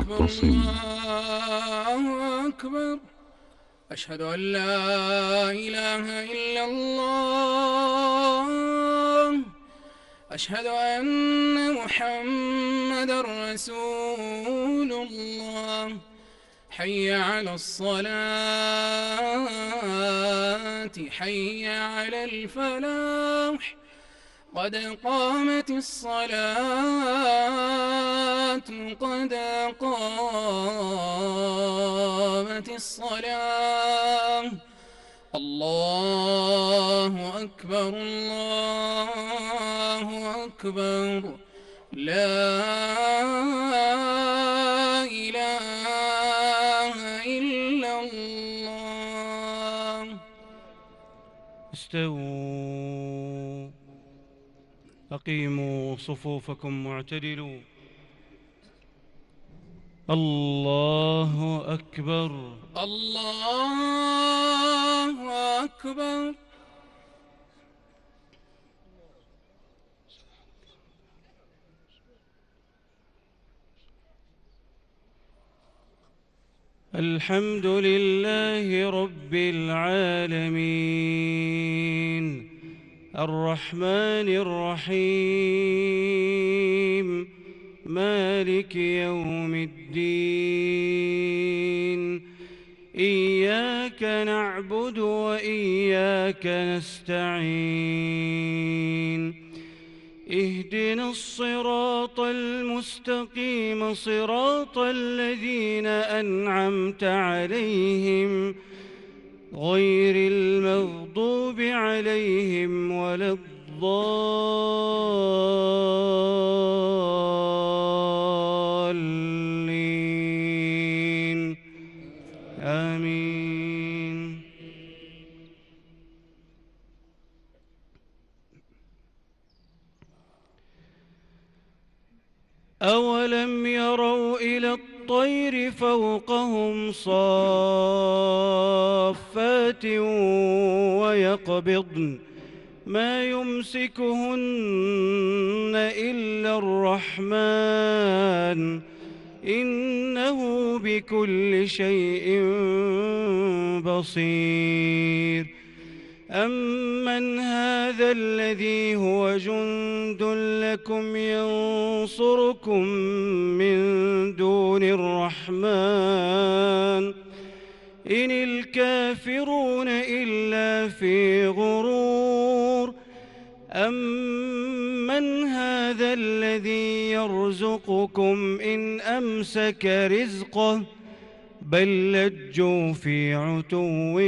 متصل. الله أكبر. أشهد أن لا إله إلا الله. أشهد أن محمدًا رسول الله. حي على الصلاة، حي على الفلاح، قد قامت الصلاة، قد قامت الصلاة. الله أكبر، الله أكبر. لا إله إلا الله. استووا، أقيموا صفوفكم واعتدلوا. الله أكبر. الله أكبر. الحمد لله رب العالمين، الرحمن الرحيم، مالك يوم الدين. إياك نعبد وإياك نستعين. اهدنا الصراط المستقيم، صراط الذين أنعمت عليهم غير المغضوب عليهم ولا الضالين. آمين. أولم يروا إلى الطير فوقهم صافات ويقبضن ما يمسكهن إلا الرحمن، إنه بكل شيء بصير. أمن هذا الذي هو جند لكم ينصركم من دون الرحمن، إن الكافرون إلا في غرور. أمن هذا الذي يرزقكم إن أمسك رزقه، بل لجوا في عتو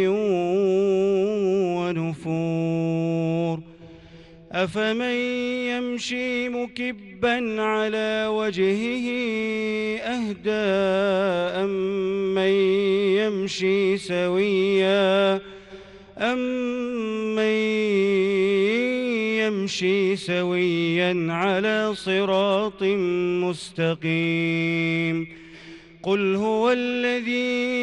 ونفور. أفمن يمشي مكبا على وجهه أهدى أمن يمشي سويا على صراط مستقيم. قل هو الذي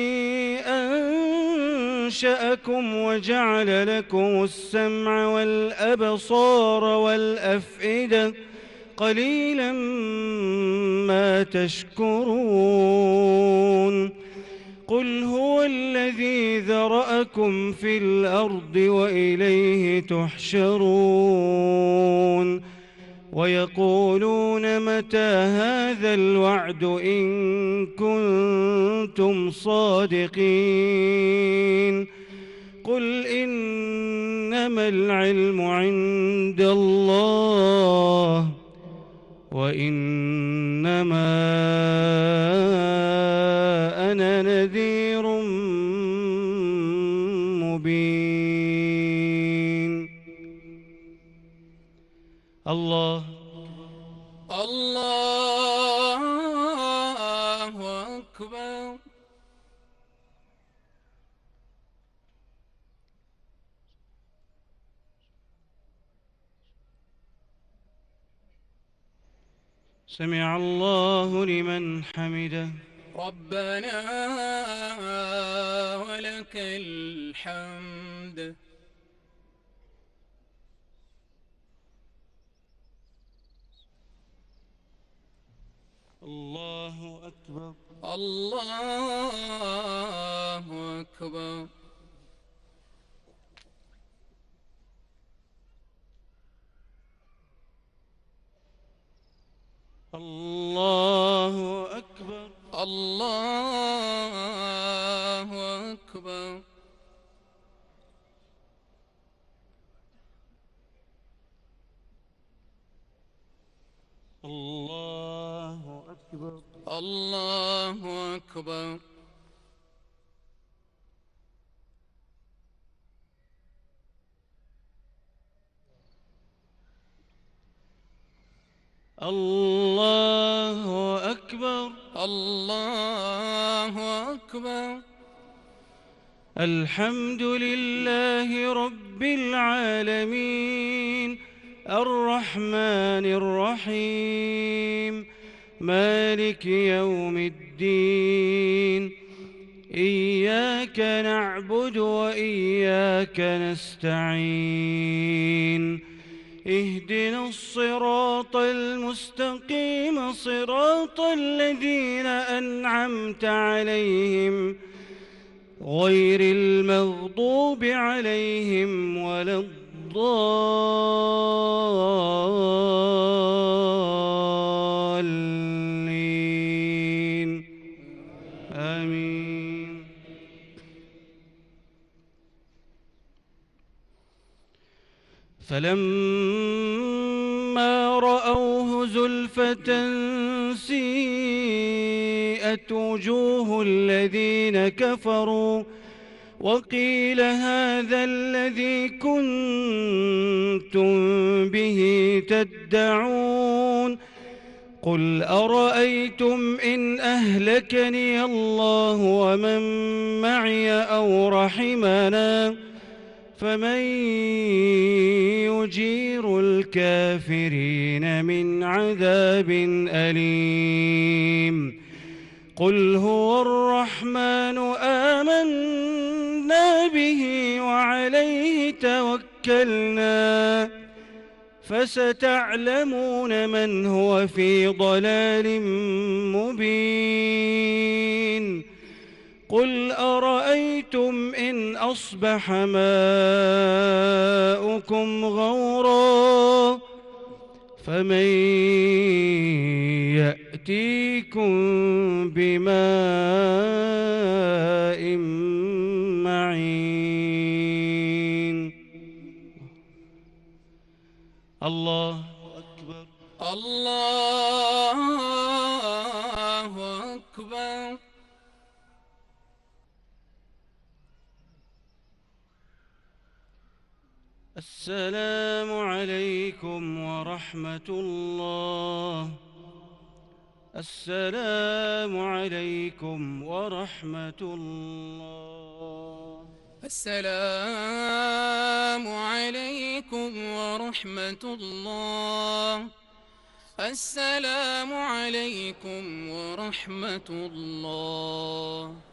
أنشأكم وجعل لكم السمع والأبصار والأفئدة، قليلا ما تشكرون. قل هو الذي ذرأكم في الأرض وإليه تحشرون. ويقولون متى هذا الوعد إن كنتم صادقين. قل إنما العلم عند الله، وإنما أنا نذير مبين. الله أكبر. سمع الله لمن حمده. ربنا ولك الحمد. الله أكبر. الله أكبر. الله أكبر. الله أكبر. الله أكبر. الله أكبر. الله أكبر. الله أكبر. الحمد لله رب العالمين الرحمن الرحيم مالك يوم الدين إياك نعبد وإياك نستعين اهدنا الصراط المستقيم صراط الذين أنعمت عليهم غير المغضوب عليهم ولا الضالين آمين. فلما رأوه زلفة سيئت وجوه الذين كفروا وقيل هذا الذي كنتم به تدعون قل أرأيتم إن أهلكني الله ومن معي أو رحمنا فمن يجير الكافرين من عذاب أليم قل هو الرحمن آمنا به وعليه توكلنا فستعلمون من هو في ضلال مبين قل أرأيتم إن أصبح ماؤكم غورا فمن يأتيكم بماء معين. الله أكبر. الله أكبر. السلام عليكم ورحمة الله. السلام عليكم ورحمة الله. السلام عليكم ورحمة الله. السلام عليكم ورحمة الله.